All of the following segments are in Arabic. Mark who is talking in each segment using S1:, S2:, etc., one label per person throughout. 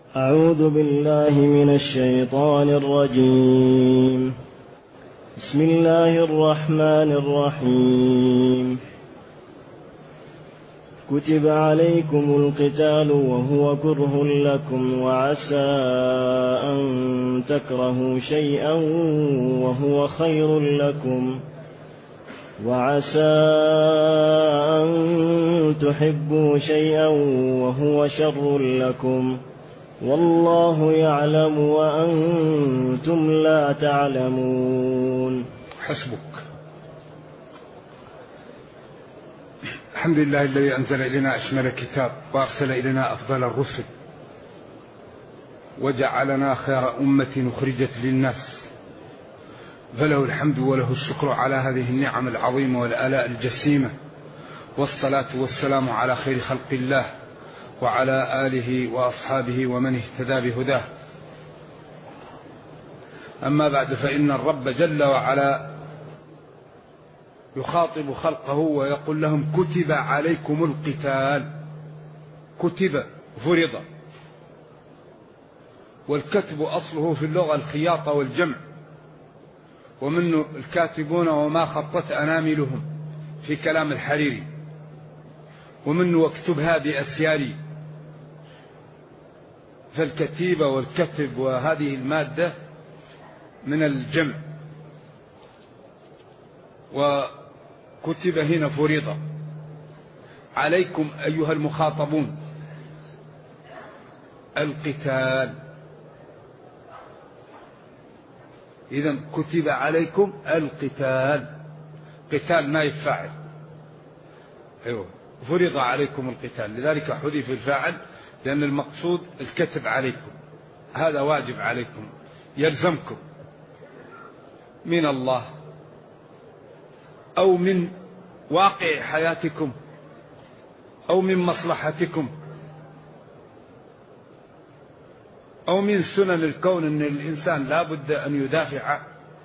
S1: أعوذ بالله من الشيطان الرجيم. بسم الله الرحمن الرحيم. كتب عليكم القتال وهو كره لكم وعسى أن تكرهوا شيئا وهو خير لكم وعسى أن تحبوا شيئا وهو شر لكم والله يعلم وأنتم لا تعلمون.
S2: حسبك. الحمد لله الذي أنزل إلينا أشمل الكتاب وأرسل إلينا أفضل الرسل وجعلنا خير أمة أخرجت للناس، فله الحمد وله الشكر على هذه النعم العظيمة والآلاء الجسيمة، والصلاة والسلام على خير خلق الله وعلى آله وأصحابه ومن اهتدى بهداه. أما بعد، فإن الرب جل وعلا يخاطب خلقه ويقول لهم: كتب عليكم القتال. كتب فرض، والكتب أصله في اللغة الخياطة والجمع، ومنه الكاتبون وما خطت أناملهم في كلام الحريري، ومنه واكتبها بأسياري. فالكتيبة والكتب وهذه المادة من الجمع. وكتب هنا فريضة عليكم أيها المخاطبون القتال. إذن كتب عليكم القتال، قتال نائب فاعل. أيوه، فرض عليكم القتال، لذلك حذف الفاعل، لأن المقصود الكتب عليكم، هذا واجب عليكم يلزمكم من الله أو من واقع حياتكم أو من مصلحتكم أو من سنن الكون، أن الإنسان لا بد أن يدافع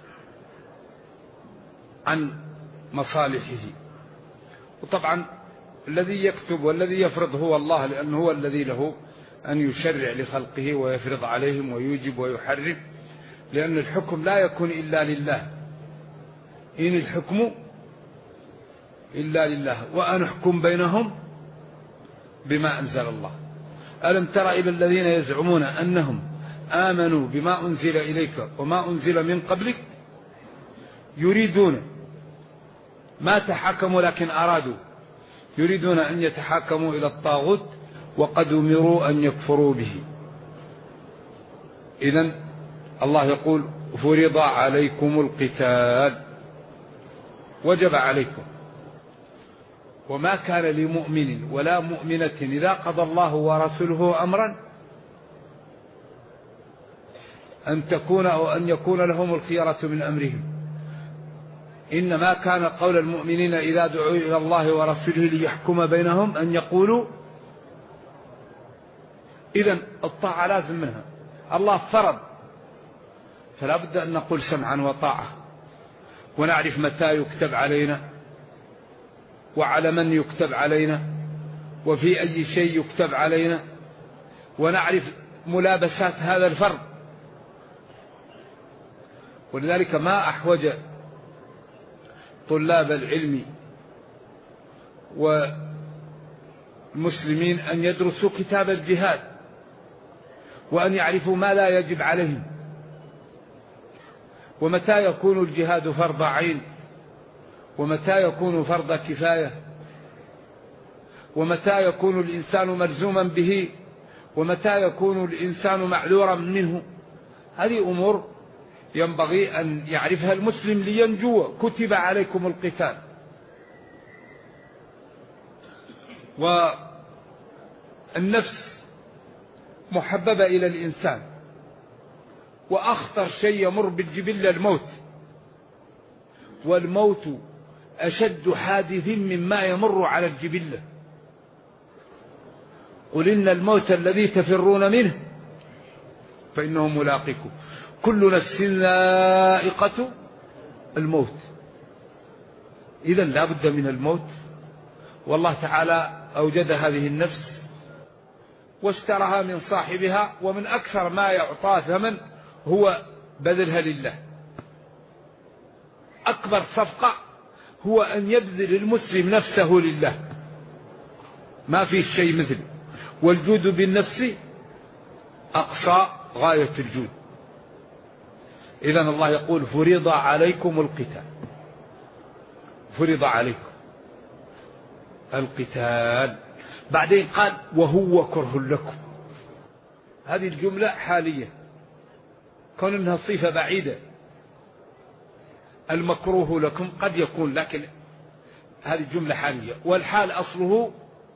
S2: عن مصالحه. وطبعا الذي يكتب والذي يفرض هو الله، لأنه هو الذي له أن يشرع لخلقه ويفرض عليهم ويوجب ويحرم، لأن الحكم لا يكون إلا لله. إن الحكم إلا لله وأن أحكم بينهم بما أنزل الله. ألم تر إلى الذين يزعمون أنهم آمنوا بما أنزل إليك وما أنزل من قبلك يريدون ما تحاكموا، لكن أرادوا يريدون أن يتحاكموا إلى الطاغوت وقد أمروا أن يكفروا به. إذن الله يقول: فرض عليكم القتال، وجب عليكم. وما كان لمؤمن ولا مؤمنة إذا قضى الله ورسوله أمرا أن يكون لهم الخيرة من أمرهم. إنما كان قول المؤمنين إذا دعوا إلى الله ورسوله ليحكم بينهم أن يقولوا. إذن الطاعة لازم منها، الله فرض، فلا بد أن نقول سمعا وطاعة، ونعرف متى يكتب علينا وعلى من يكتب علينا وفي أي شيء يكتب علينا، ونعرف ملابسات هذا الفرض. ولذلك ما أحوج طلاب العلم والمسلمين أن يدرسوا كتاب الجهاد وأن يعرفوا ما لا يجب عليهم، ومتى يكون الجهاد فرض عين ومتى يكون فرض كفاية، ومتى يكون الإنسان ملزوما به ومتى يكون الإنسان معذورا منه. هذه أمور ينبغي أن يعرفها المسلم لينجو. كتب عليكم القتال. والنفس محببة إلى الإنسان، وأخطر شيء يمر بالجبلة الموت، والموت أشد حادث مما يمر على الجبلة. قل إن الموت الذي تفرون منه فإنه ملاقيكم، كل نفس ذائقة الموت. إذن لا بد من الموت، والله تعالى أوجد هذه النفس واشتراها من صاحبها، ومن أكثر ما يعطى ثمن هو بذلها لله. أكبر صفقة هو أن يبذل المسلم نفسه لله، ما في شيء مثل. والجود بالنفس أقصى غاية الجود. إذن الله يقول فرض عليكم القتال، فرض عليكم القتال. بعدين قال وهو كره لكم. هذه الجملة حالية، كون أنها صفة بعيدة. المكروه لكم قد يكون، لكن هذه الجملة حالية. والحال أصله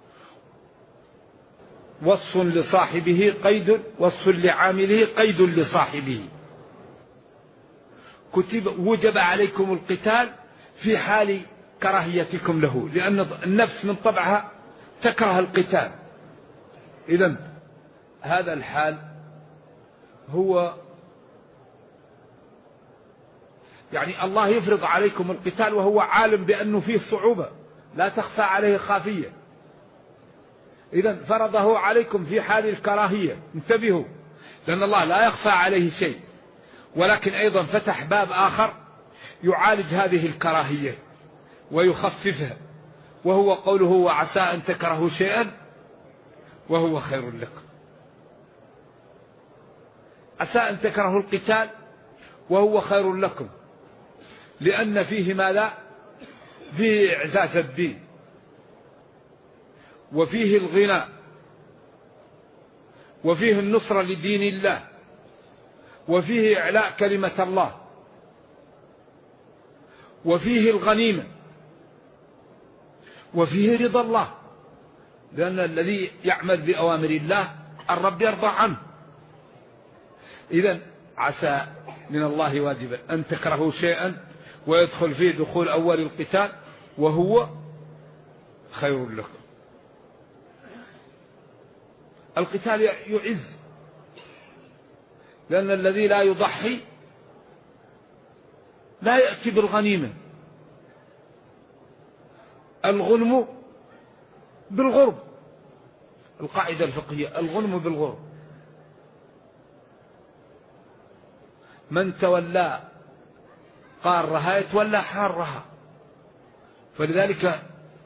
S2: وصف لصاحبه قيد، وصف لعامله قيد لصاحبه. وجب عليكم القتال في حال كراهيتكم له، لأن النفس من طبعها تكره القتال. إذن هذا الحال هو يعني الله يفرض عليكم القتال وهو عالم بأنه فيه صعوبة لا تخفى عليه خافية. إذن فرضه عليكم في حال الكراهية. انتبهوا، لأن الله لا يخفى عليه شيء، ولكن أيضا فتح باب آخر يعالج هذه الكراهية ويخففها، وهو قوله وعسى أن تكرهوا شيئا وهو خير لكم. عسى أن تكرهوا القتال وهو خير لكم، لأن فيه ماذا؟ فيه إعزاز الدين، وفيه الغنى، وفيه النصرة لدين الله، وفيه إعلاء كلمة الله، وفيه الغنيمة، وفيه رضا الله، لأن الذي يعمل بأوامر الله الرب يرضى عنه. إذن عسى من الله واجبا أن تكرهوا شيئا ويدخل فيه دخول أول القتال وهو خير لكم. القتال يعز، لأن الذي لا يضحي لا يأتي بالغنيمة. الغنم بالغرب، القاعدة الفقهية الغنم بالغرب. من تولى قارها يتولى حارها. فلذلك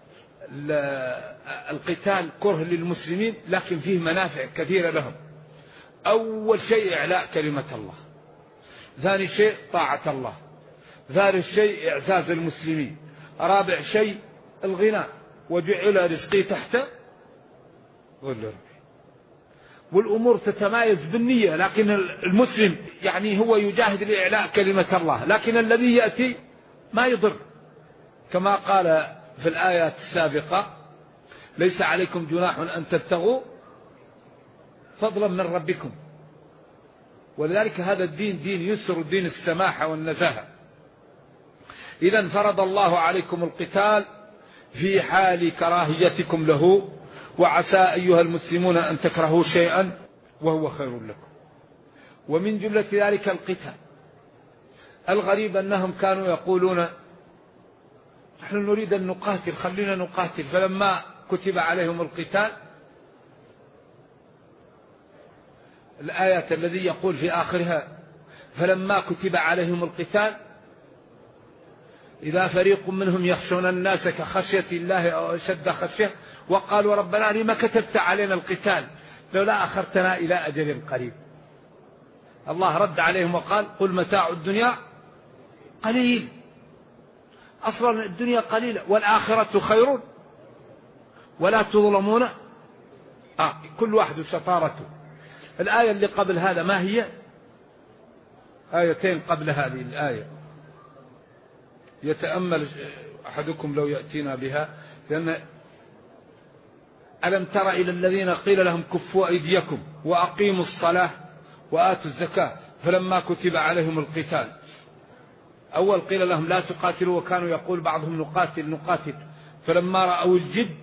S2: القتال كره للمسلمين، لكن فيه منافع كثيرة لهم. أول شيء إعلاء كلمة الله، ثاني شيء طاعة الله، ثالث شيء إعزاز المسلمين، رابع شيء الغنى وجعل رزقي تحت ظل ربي. والأمور تتمايز بالنية، لكن المسلم يعني هو يجاهد لإعلاء كلمة الله، لكن الذي يأتي ما يضر، كما قال في الآيات السابقة ليس عليكم جناح أن تبتغوا فضلا من ربكم. ولذلك هذا الدين دين يسر، دين السماحة والنزاهة. إذن فرض الله عليكم القتال في حال كراهيتكم له، وعسى أيها المسلمون أن تكرهوا شيئا وهو خير لكم. ومن جملة ذلك القتال. الغريب أنهم كانوا يقولون نحن نريد أن نقاتل، خلينا نقاتل. فلما كتب عليهم القتال، الآية الذي يقول في آخرها فلما كتب عليهم القتال إذا فريق منهم يخشون الناس كخشية الله أو أشد خشية وقالوا ربنا لما كتبت علينا القتال لولا أخرتنا إلى أجل قريب. الله رد عليهم وقال قل متاع الدنيا قليل. أصلا الدنيا قليلة والآخرة خير ولا تظلمون. كل واحد شطارته. الآية اللي قبل هذا ما هي؟ آيتين قبل هذه الآية يتأمل أحدكم لو يأتينا بها، لأن ألم تر إلى الذين قيل لهم كفوا أيديكم وأقيموا الصلاة وآتوا الزكاة فلما كتب عليهم القتال. أول قيل لهم لا تقاتلوا، وكانوا يقول بعضهم نقاتل فلما رأوا الجد.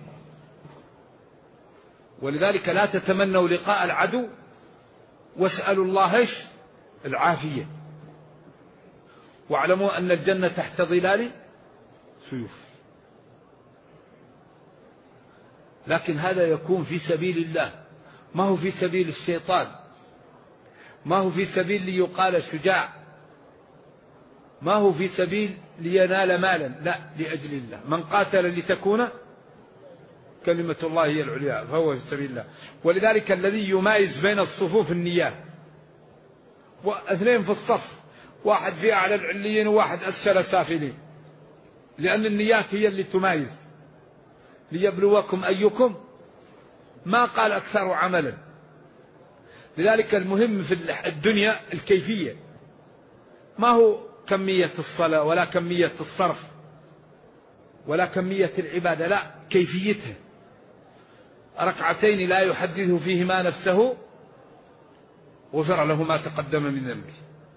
S2: ولذلك لا تتمنوا لقاء العدو واسألوا الله العافية، واعلموا أن الجنة تحت ظلال سيوف. لكن هذا يكون في سبيل الله، ما هو في سبيل الشيطان، ما هو في سبيل ليقال شجاع، ما هو في سبيل لينال مالا، لا، لأجل الله. من قاتل لتكون كلمة الله هي العليا فهو في سبيل الله. ولذلك الذي يمايز بين الصفوف النيات، واثنين في الصف، واحد في أعلى العليين وواحد أسفل سافلين، لأن النيات هي اللي تمايز. ليبلوكم أيكم، ما قال أكثر عملا. لذلك المهم في الدنيا الكيفية، ما هو كمية الصلاة ولا كمية الصرف ولا كمية العبادة، لا، كيفيتها. ركعتين لا يحدث فيهما نفسه غفر له ما تقدم من ذنبه،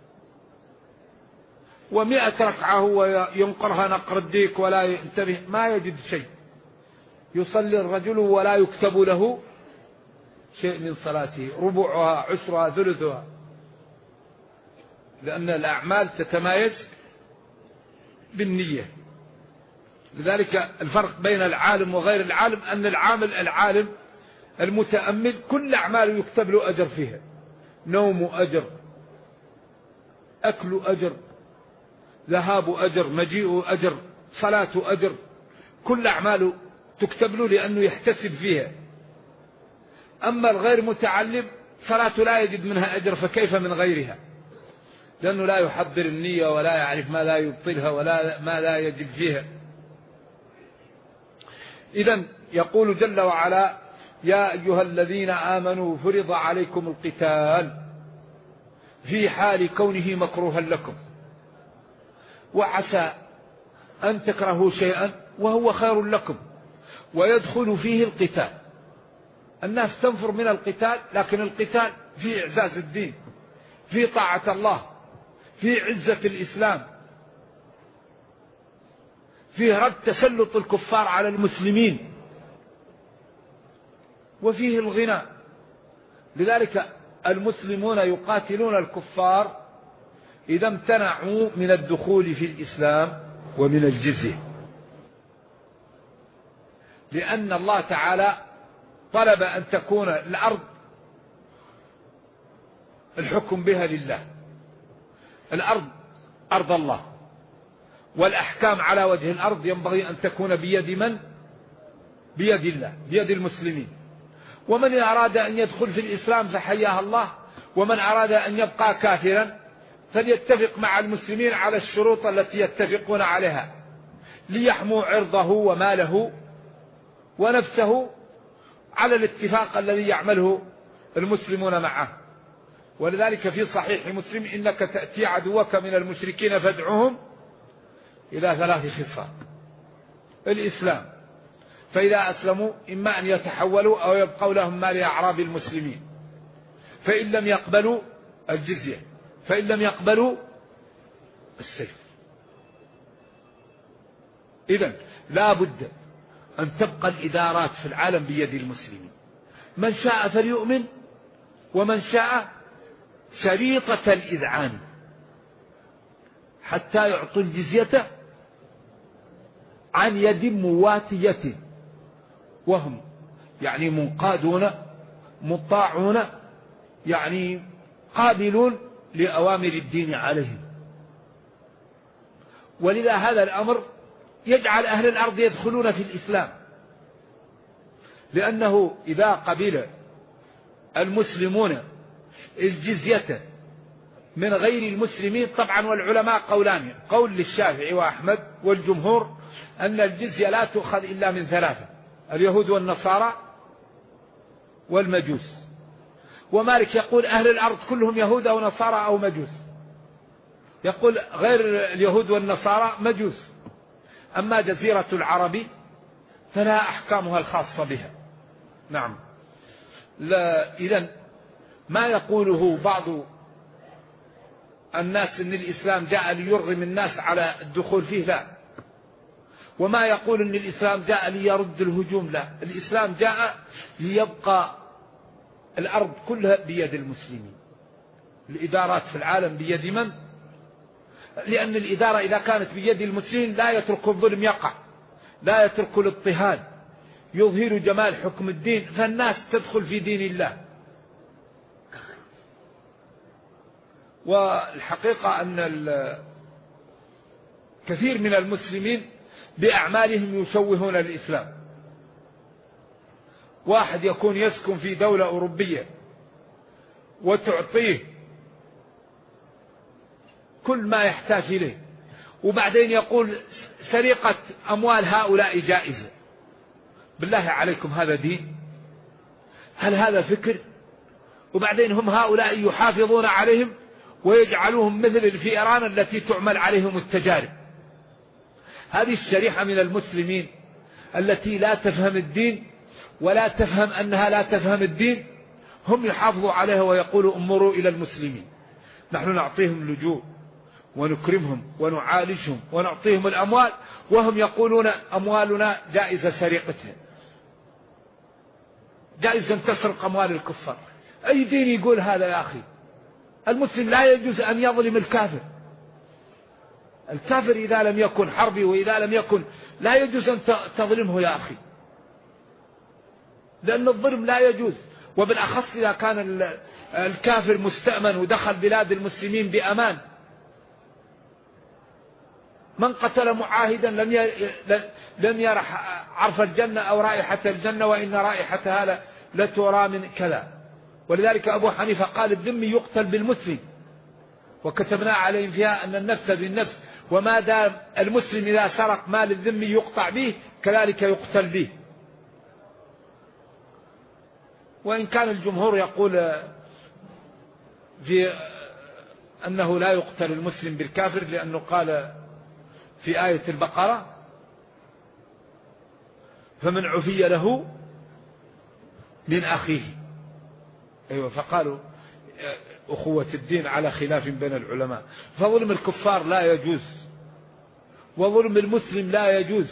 S2: 100 ركعة هو ينقرها نقر الديك ولا ينتبه، ما يجد شيء. يصلي الرجل ولا يكتب له شيء من صلاته، ربعها، عشرها، ثلثها، لأن الأعمال تتمايز بالنية. لذلك الفرق بين العالم وغير العالم أن العالم المتأمل كل أعماله يكتب له أجر فيها، نوم أجر، أكل أجر، ذهاب أجر، مجيء أجر، صلاة أجر، كل أعماله تكتب له لأنه يحتسب فيها. أما الغير متعلم صلاة لا يجد منها أجر، فكيف من غيرها؟ لأنه لا يحضر النية ولا يعرف ما لا يبطلها ولا ما لا يجد فيها. إذن يقول جل وعلا: يا أيها الذين آمنوا فرض عليكم القتال في حال كونه مكروها لكم، وعسى أن تكرهوا شيئا وهو خير لكم، ويدخل فيه القتال. الناس تنفر من القتال، لكن القتال في إعزاز الدين، في طاعة الله، في عزة الإسلام، فيه رد تسلط الكفار على المسلمين، وفيه الغنى. لذلك المسلمون يقاتلون الكفار إذا امتنعوا من الدخول في الإسلام ومن الجزية، لأن الله تعالى طلب أن تكون الأرض الحكم بها لله. الأرض أرض الله، والأحكام على وجه الأرض ينبغي أن تكون بيد من؟ بيد الله، بيد المسلمين. ومن أراد أن يدخل في الإسلام فحياه الله، ومن أراد أن يبقى كافرا فليتفق مع المسلمين على الشروط التي يتفقون عليها، ليحموا عرضه وماله ونفسه على الاتفاق الذي يعمله المسلمون معه. ولذلك في صحيح مسلم: إنك تأتي عدوك من المشركين فادعهم إلى 3 خصال: الإسلام، فإذا أسلموا إما أن يتحولوا أو يبقوا لهم مال أعراب المسلمين، فإن لم يقبلوا الجزية، فإن لم يقبلوا السيف. إذن لا بد أن تبقى الإدارات في العالم بيد المسلمين، من شاء فليؤمن ومن شاء شريطة الإذعان، حتى يعطوا الجزية عن يد مواتية، وهم يعني منقادون مطاعون، يعني قابلون لأوامر الدين عليهم. ولذا هذا الأمر يجعل أهل الأرض يدخلون في الإسلام، لأنه إذا قبل المسلمون الجزية من غير المسلمين، طبعا والعلماء قولان: قول للشافعي وأحمد والجمهور أن الجزية لا تؤخذ إلا من 3: اليهود والنصارى والمجوس. ومالك يقول أهل الأرض كلهم يهود أو نصارى أو مجوس، يقول غير اليهود والنصارى مجوس. أما جزيرة العرب فلا أحكامها الخاصة بها. نعم. إذن ما يقوله بعض الناس أن الإسلام جاء ليرغم الناس على الدخول فيه، لا. وما يقول أن الإسلام جاء ليرد الهجوم، لا. الإسلام جاء ليبقى الأرض كلها بيد المسلمين. الإدارات في العالم بيد من؟ لأن الإدارة إذا كانت بيد المسلمين لا يترك الظلم يقع، لا يترك الاضطهاد، يظهر جمال حكم الدين فالناس تدخل في دين الله. والحقيقة أن كثير من المسلمين بأعمالهم يشوهون الإسلام. واحد يكون يسكن في دولة أوروبية وتعطيه كل ما يحتاج إليه، وبعدين يقول سرقة أموال هؤلاء جائزة. بالله عليكم هذا دين؟ هل هذا فكر؟ وبعدين هم هؤلاء يحافظون عليهم ويجعلوهم مثل الفئران التي تعمل عليهم التجارب. هذه الشريحة من المسلمين التي لا تفهم الدين ولا تفهم أنها لا تفهم الدين، هم يحافظوا عليها ويقولوا امروا إلى المسلمين، نحن نعطيهم لجوء ونكرمهم ونعالجهم ونعطيهم الأموال، وهم يقولون أموالنا جائزة سرقتها، جائز أن تسرق أموال الكفار. أي دين يقول هذا يا أخي؟ المسلم لا يجوز أن يظلم الكافر. الكافر إذا لم يكن حربي وإذا لم يكن، لا يجوز أن تظلمه يا أخي، لأن الظلم لا يجوز. وبالأخص إذا كان الكافر مستأمن ودخل بلاد المسلمين بأمان. من قتل معاهدا لم يرح عرف الجنة أو رائحة الجنة، وإن رائحتها لترى من كذا. ولذلك أبو حنيفة قال الذمي يقتل بالمسلم، وكتبنا عليهم فيها أن النفس بالنفس، وما دام المسلم إذا سرق مال الذمي يقطع به كذلك يقتل به. وإن كان الجمهور يقول في أنه لا يقتل المسلم بالكافر، لأنه قال في آية البقرة فمن عفي له من أخيه. أيوة، فقالوا أخوة الدين على خلاف بين العلماء. فظلم الكفار لا يجوز، وظلم المسلم لا يجوز،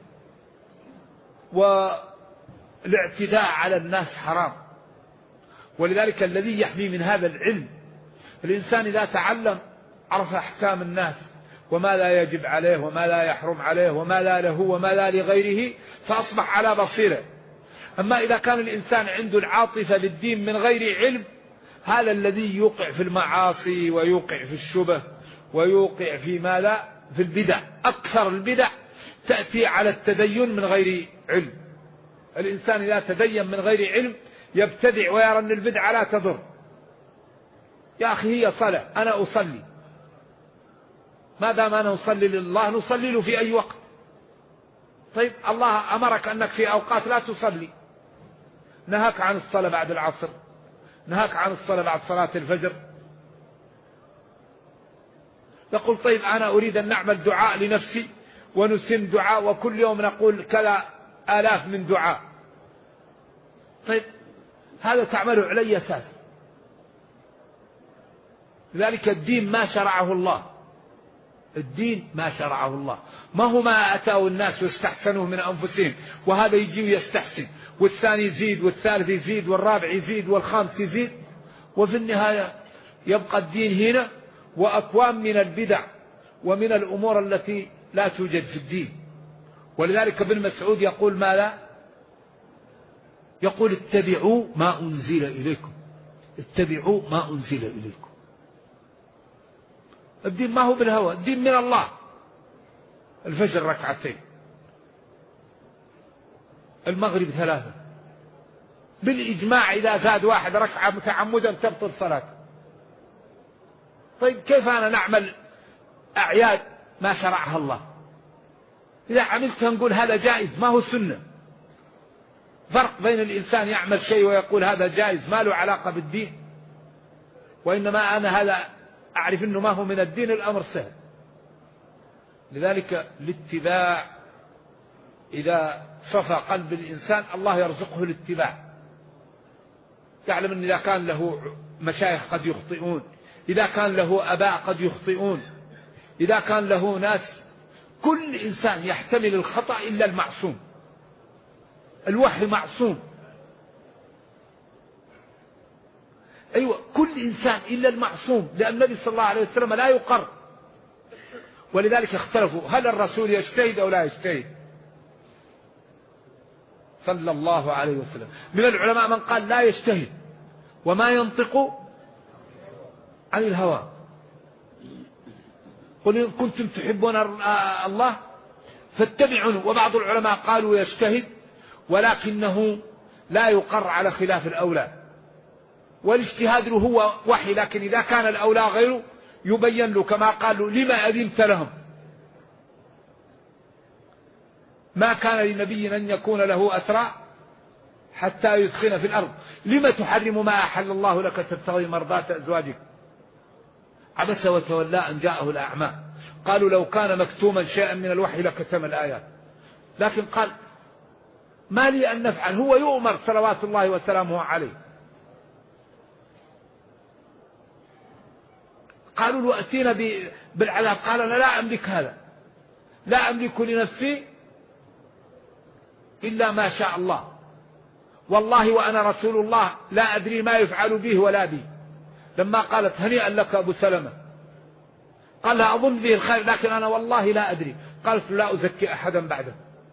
S2: والاعتداء على الناس حرام. ولذلك الذي يحمي من هذا العلم، الإنسان إذا تعلم عرف أحكام الناس وما لا يجب عليه وما لا يحرم عليه وما لا له وما لا لغيره، فأصبح على بصيرة. أما إذا كان الإنسان عنده العاطفة للدين من غير علم، هذا الذي يوقع في المعاصي ويوقع في الشبه ويوقع في ما لا، في البدع. أكثر البدع تأتي على التدين من غير علم. الإنسان إذا تدين من غير علم يبتدع ويرى أن البدعة لا تضر. يا أخي هي صلاة، أنا أصلي، ما دام أنا أصلي لله نصلي له في أي وقت. طيب الله أمرك أنك في أوقات لا تصلي، نهاك عن الصلاة بعد العصر، نهاك عن الصلاة بعد صلاة الفجر. يقول طيب أنا أريد أن نعمل دعاء لنفسي ونسن دعاء، وكل يوم نقول كذا آلاف من دعاء. طيب هذا تعمله علي أساس. لذلك الدين ما شرعه الله، الدين ما شرعه الله، ما هو ما أتاه الناس واستحسنوه من أنفسهم، وهذا يجي ويستحسن والثاني يزيد والثالث يزيد والرابع يزيد والخامس يزيد، وفي النهاية يبقى الدين هنا وأكوام من البدع ومن الأمور التي لا توجد في الدين. ولذلك ابن مسعود يقول ما لا، يقول اتبعوا ما أنزل إليكم، اتبعوا ما أنزل إليكم. الدين ما هو بالهوى، الدين من الله. الفجر ركعتين، المغرب 3، بالإجماع إذا زاد واحد ركعة متعمدا تبطل صلاته. طيب كيف أنا نعمل أعياد ما شرعها الله؟ إذا عملتها نقول هذا جائز، ما هو سنة. فرق بين الإنسان يعمل شيء ويقول هذا جائز ما له علاقة بالدين، وإنما أنا هذا أعرف أنه ما هو من الدين، الأمر سهل. لذلك الاتباع إذا صفى قلب الإنسان الله يرزقه الاتباع. تعلم أن إذا كان له مشايخ قد يخطئون، إذا كان له أباء قد يخطئون، إذا كان له ناس، كل إنسان يحتمل الخطأ إلا المعصوم. الوحي معصوم، أيوة كل إنسان إلا المعصوم، لأن النبي صلى الله عليه وسلم لا يقر. ولذلك اختلفوا هل الرسول يجتهد أو لا يجتهد. صلى الله عليه وسلم. من العلماء من قال لا يجتهد وما ينطق عن الهوى، قل إن كنتم تحبون الله فاتبعوني. وبعض العلماء قالوا يجتهد ولكنه لا يقر على خلاف الأولى، والاجتهاد هو وحي، لكن إذا كان الأولى غيره يبين له، كما قالوا لما أذنت لهم، ما كان لنبي أن يكون له أسرى حتى يدخن في الأرض، لما تحرم ما أحل الله لك تبتغي مرضات أزواجك. عبس وتولى أن جاءه الأعمى. قالوا لو كان مكتوما شيئا من الوحي لكتم الآيات، لكن قال ما لي أن نفعل، هو يؤمر صلوات الله وسلامه عليه. قالوا له أتينا بالعذاب، قال أنا لا أملك هذا، لا أملك لنفسي إلا ما شاء الله، والله وأنا رسول الله لا أدري ما يفعل به ولا بي. لما قالت هنيئا لك أبو سلمة قال لا أظن به الخير، لكن أنا والله لا أدري. قالت لا أزكي أحدا بعده.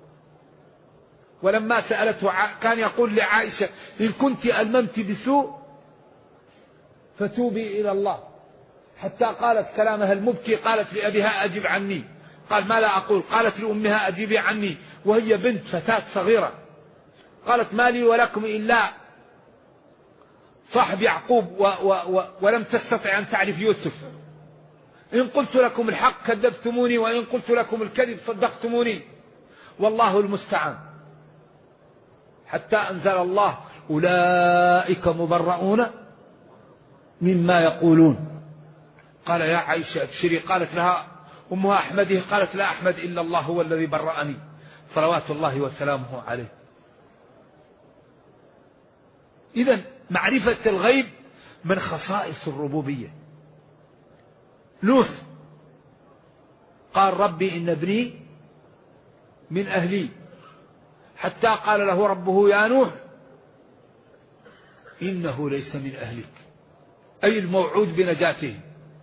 S2: ولما سألته كان يقول لعائشة إن كنت ألممت بسوء فتوبي إلى الله، حتى قالت كلامها المبكي، قالت لأبيها أجب عني، قال ما لا أقول، قالت لأمها أجيبي عني، وهي بنت فتاة صغيرة، قالت ما لي ولكم إلا صاحب يعقوب ولم تستطع أن تعرف يوسف، إن قلت لكم الحق كذبتموني وإن قلت لكم الكذب صدقتموني، والله المستعان. حتى أنزل الله أولئك مبرؤون مما يقولون. قال يا عائشة ابشري، قالت لها أمها أحمده، قالت لا أحمد إلا الله هو الذي برأني صلوات الله وسلامه عليه. إذن معرفة الغيب من خصائص الربوبية. نوح قال ربي إن ابني من أهلي، حتى قال له ربه يا نوح إنه ليس من أهلك، أي الموعود بنجاته.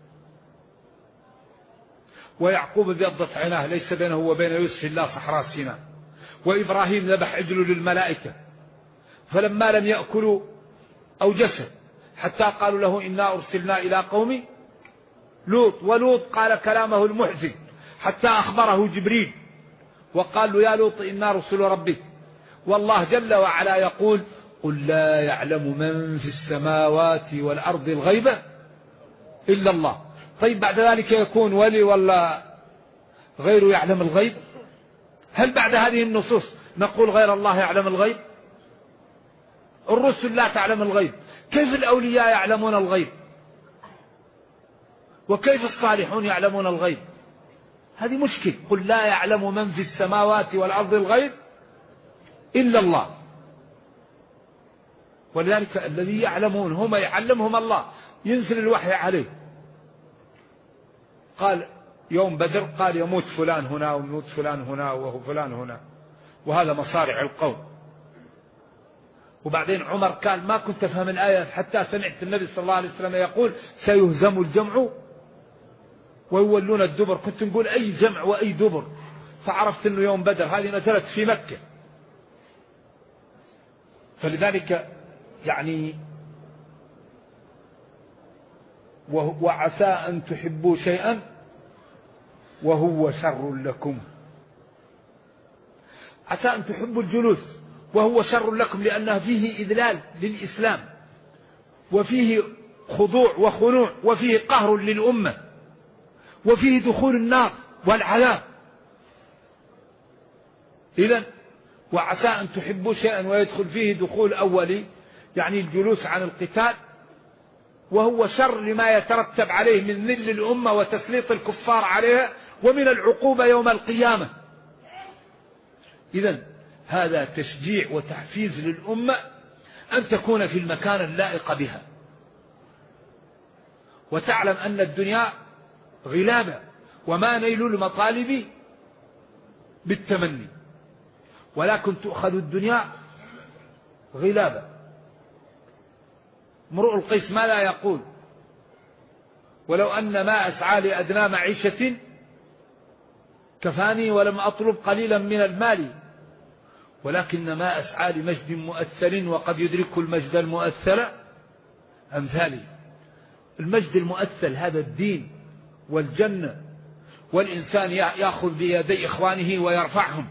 S2: ويعقوب ابيضت عيناه ليس بينه وبين يوسف إلا صحراء سيناء. وإبراهيم ذبح عجل للملائكة فلما لم يأكلوا أوجسه، حتى قالوا له إنا أرسلنا إلى قوم لوط، ولوط قال كلامه المحزن حتى أخبره جبريل وقال له يا لوط إنا رسل ربك. والله جل وعلا يقول قل لا يعلم من في السماوات والأرض الغيبة إلا الله. طيب بعد ذلك يكون ولي ولا غيره يعلم الغيب؟ هل بعد هذه النصوص نقول غير الله يعلم الغيب؟ الرسل لا تعلم الغيب، كيف الأولياء يعلمون الغيب؟ وكيف الصالحون يعلمون الغيب؟ هذه مشكلة. قل لا يعلم من في السماوات والأرض الغيب إلا الله. ولذلك الذي يعلمون هم يعلمهم الله، ينزل الوحي عليه. قال يوم بدر قال يموت فلان هنا ويموت فلان هنا وهو فلان هنا، وهذا مصارع القوم. وبعدين عمر قال ما كنت أفهم الآية حتى سمعت النبي صلى الله عليه وسلم يقول سيهزم الجمع ويولون الدبر، كنت نقول أي جمع وأي دبر، فعرفت أنه يوم بدر هذه نزلت في مكة. فلذلك يعني وعسى أن تحبوا شيئا وهو شر لكم. عسى أن تحبوا الجلوس وهو شر لكم، لأنه فيه إذلال للإسلام، وفيه خضوع وخنوع، وفيه قهر للأمة، وفيه دخول النار والعذاب. إذن وعسى أن تحبوا شيئا ويدخل فيه دخول أولي، يعني الجلوس عن القتال، وهو شر لما يترتب عليه من ذل الأمة وتسليط الكفار عليها ومن العقوبة يوم القيامة. إذن هذا تشجيع وتحفيز للأمة أن تكون في المكان اللائق بها، وتعلم أن الدنيا غلابة وما نيل المطالب بالتمني، ولكن تؤخذ الدنيا غلابة. امرؤ القيس ما لا يقول ولو أن ما أسعى لأدنى معيشة كفاني ولم أطلب قليلا من المال، ولكن ما أسعى لمجد مؤثر وقد يدرك المجد المؤثر أمثالي. المجد المؤثر هذا الدين والجنة، والإنسان يأخذ بيدي إخوانه ويرفعهم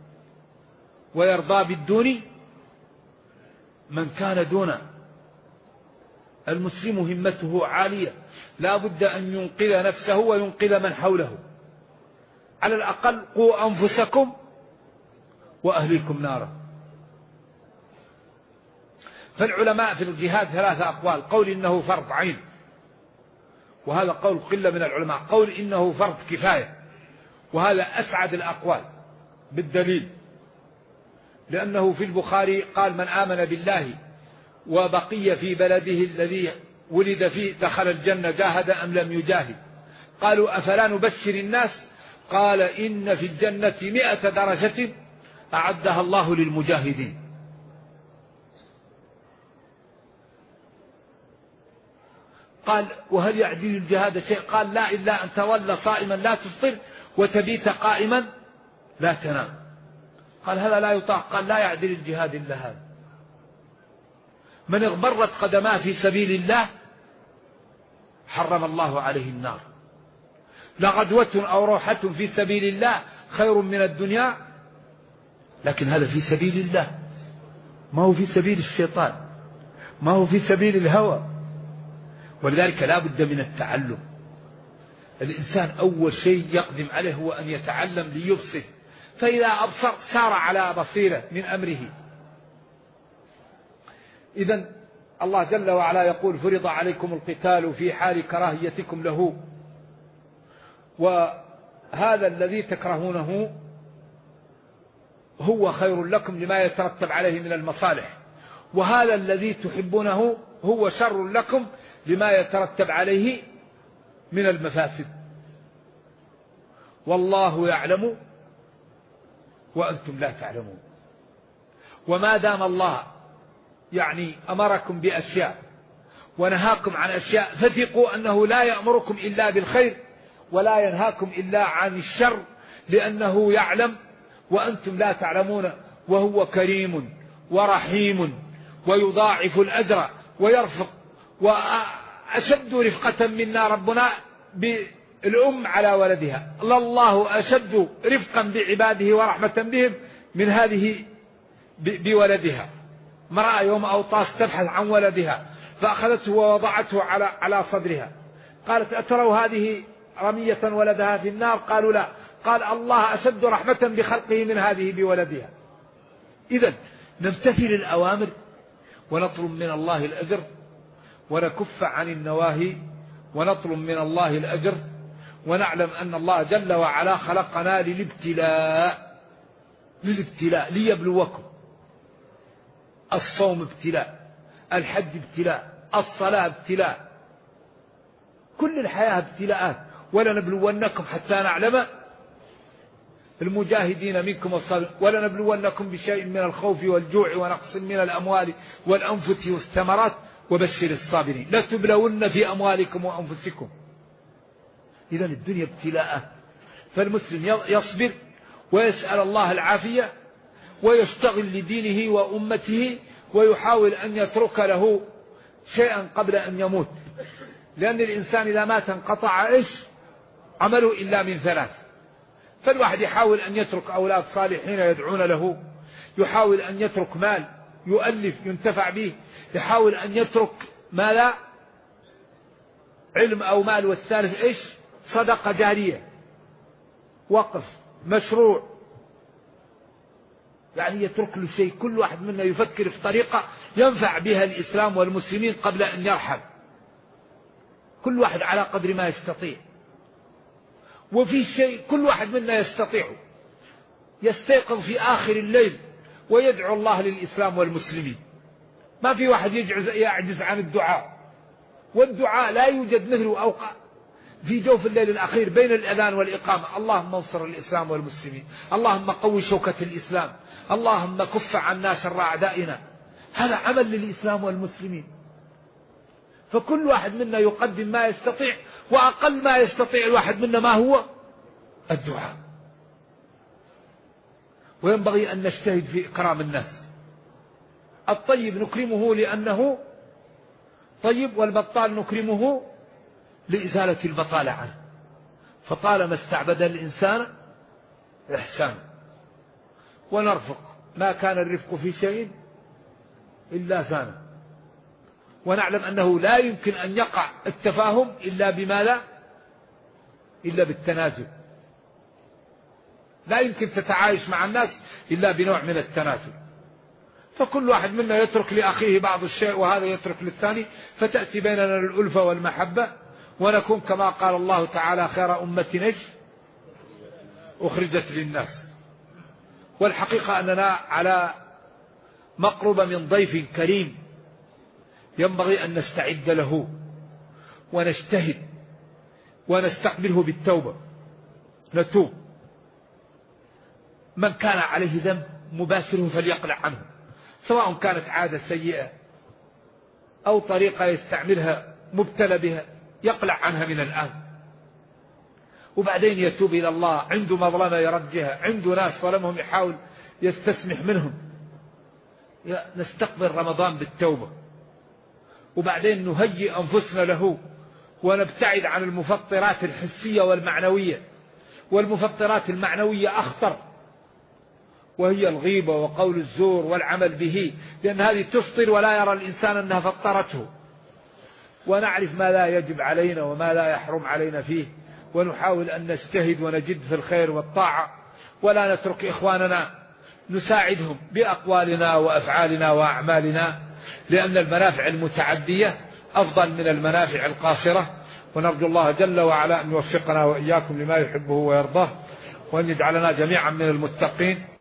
S2: ويرضى بالدون من كان دونه. المسلم همته عالية، لا بد أن ينقذ نفسه وينقذ من حوله. على الأقل قوا أنفسكم وأهليكم نارا. فالعلماء في الجهاد ثلاثة أقوال: قول إنه فرض عين، وهذا قول قلة من العلماء. قول إنه فرض كفاية، وهذا أسعد الأقوال بالدليل، لأنه في البخاري قال: من آمن بالله وبقي في بلده الذي ولد فيه دخل الجنة جاهد أم لم يجاهد. قالوا: أفلا نبشر الناس؟ قال: إن في الجنة 100 درجة أعدها الله للمجاهدين. قال: وهل يعدل الجهاد شيء؟ قال: لا، إلا أن تولى صائما لا تفطر وتبيت قائما لا تنام. قال: هذا لا يطاق. قال: لا يعدل الجهاد إلا هذا. من اغبرت قدماه في سبيل الله حرم الله عليه النار. لغدوة أو روحة في سبيل الله خير من الدنيا، لكن هذا في سبيل الله، ما هو في سبيل الشيطان، ما هو في سبيل الهوى. ولذلك لا بد من التعلم. الإنسان أول شيء يقدم عليه هو أن يتعلم ليبصر، فإذا أبصر سار على بصيرة من أمره. إذن الله جل وعلا يقول: فرض عليكم القتال في حال كراهيتكم له، وهذا الذي تكرهونه هو خير لكم لما يترتب عليه من المصالح، وهذا الذي تحبونه هو شر لكم لما يترتب عليه من المفاسد. والله يعلم وأنتم لا تعلمون. وما دام الله أمركم بأشياء ونهاكم عن أشياء، فثقوا أنه لا يأمركم إلا بالخير ولا ينهاكم إلا عن الشر، لأنه يعلم وأنتم لا تعلمون، وهو كريم ورحيم ويضاعف الأجر ويرفق. وأشد رفقة منا ربنا بالأم على ولدها، الله أشد رفقا بعباده ورحمة بهم من هذه بولدها. امرأة يوم أوطاس تبحث عن ولدها فأخذته ووضعته على صدرها، قالت: أتروا هذه رمية ولدها في النار؟ قالوا: لا. قال: الله أشد رحمة بخلقه من هذه بولدها. إذن نمتثل الأوامر ونطلب من الله الأجر، ونكف عن النواهي ونطلب من الله الأجر، ونعلم أن الله جل وعلا خلقنا للابتلاء ليبلوكم. الصوم ابتلاء، الحج ابتلاء، الصلاة ابتلاء، كل الحياة ابتلاءات. ولنبلونكم حتى نعلم المجاهدين منكم والصابرين، ولنبلونكم بشيء من الخوف والجوع ونقص من الأموال والأنفس والثمرات وبشر الصابرين. لا تبلون في أموالكم وأنفسكم. إذن الدنيا ابتلاء، فالمسلم يصبر ويسأل الله العافية ويشتغل لدينه وأمته، ويحاول أن يترك له شيئا قبل أن يموت، لأن الإنسان إذا مات انقطع عمله إلا من ثلاث. فالواحد يحاول أن يترك أولاد صالحين يدعون له، يحاول أن يترك مال يؤلف ينتفع به، يحاول أن يترك ما لا علم أو مال، والثالث صدقة جارية، وقف، مشروع، يترك له شيء. كل واحد منا يفكر في طريقة ينفع بها الإسلام والمسلمين قبل أن يرحل، كل واحد على قدر ما يستطيع. وفي شيء كل واحد منا يستطيعه، يستيقظ في آخر الليل ويدعو الله للإسلام والمسلمين. ما في واحد يعجز عن الدعاء، والدعاء لا يوجد مثله أوقع في جوف الليل الأخير بين الأذان والإقامة: اللهم انصر الإسلام والمسلمين، اللهم قوي شوكة الإسلام، اللهم كف عنا شر أعدائنا. هذا عمل للإسلام والمسلمين. فكل واحد منا يقدم ما يستطيع، وأقل ما يستطيع الواحد منا ما هو الدعاء. وينبغي أن نجتهد في إكرام الناس. الطيب نكرمه لأنه طيب، والبطال نكرمه لإزالة البطالة عنه. فطالما استعبد الإنسان إحسان، ونرفق، ما كان الرفق في شيء إلا زانه. ونعلم أنه لا يمكن أن يقع التفاهم إلا بماذا؟ إلا بالتنازل. لا يمكن تتعايش مع الناس إلا بنوع من التنازل. فكل واحد منا يترك لأخيه بعض الشيء وهذا يترك للثاني، فتأتي بيننا الألفة والمحبة، ونكون كما قال الله تعالى خير أمة أخرجت للناس. والحقيقة أننا على مقرب من ضيف كريم ينبغي أن نستعد له ونجتهد ونستقبله بالتوبة. نتوب. من كان عليه ذنب مباشره فليقلع عنه، سواء كانت عادة سيئة أو طريقة يستعملها مبتلى بها، يقلع عنها من الآن، وبعدين يتوب إلى الله. عنده مظلمة يرجها، عنده ناس ظلمهم يحاول يستسمح منهم. نستقبل رمضان بالتوبة، وبعدين نهيئ أنفسنا له، ونبتعد عن المفطرات الحسية والمعنوية. والمفطرات المعنوية أخطر، وهي الغيبة وقول الزور والعمل به، لأن هذه تفطر ولا يرى الإنسان أنها فطرته. ونعرف ما لا يجب علينا وما لا يحرم علينا فيه، ونحاول أن نجتهد ونجد في الخير والطاعة، ولا نترك إخواننا، نساعدهم بأقوالنا وأفعالنا وأعمالنا، لأن المنافع المتعدية أفضل من المنافع القاصرة. ونرجو الله جل وعلا أن يوفقنا وإياكم لما يحبه ويرضاه، وأن يجعلنا جميعا من المتقين.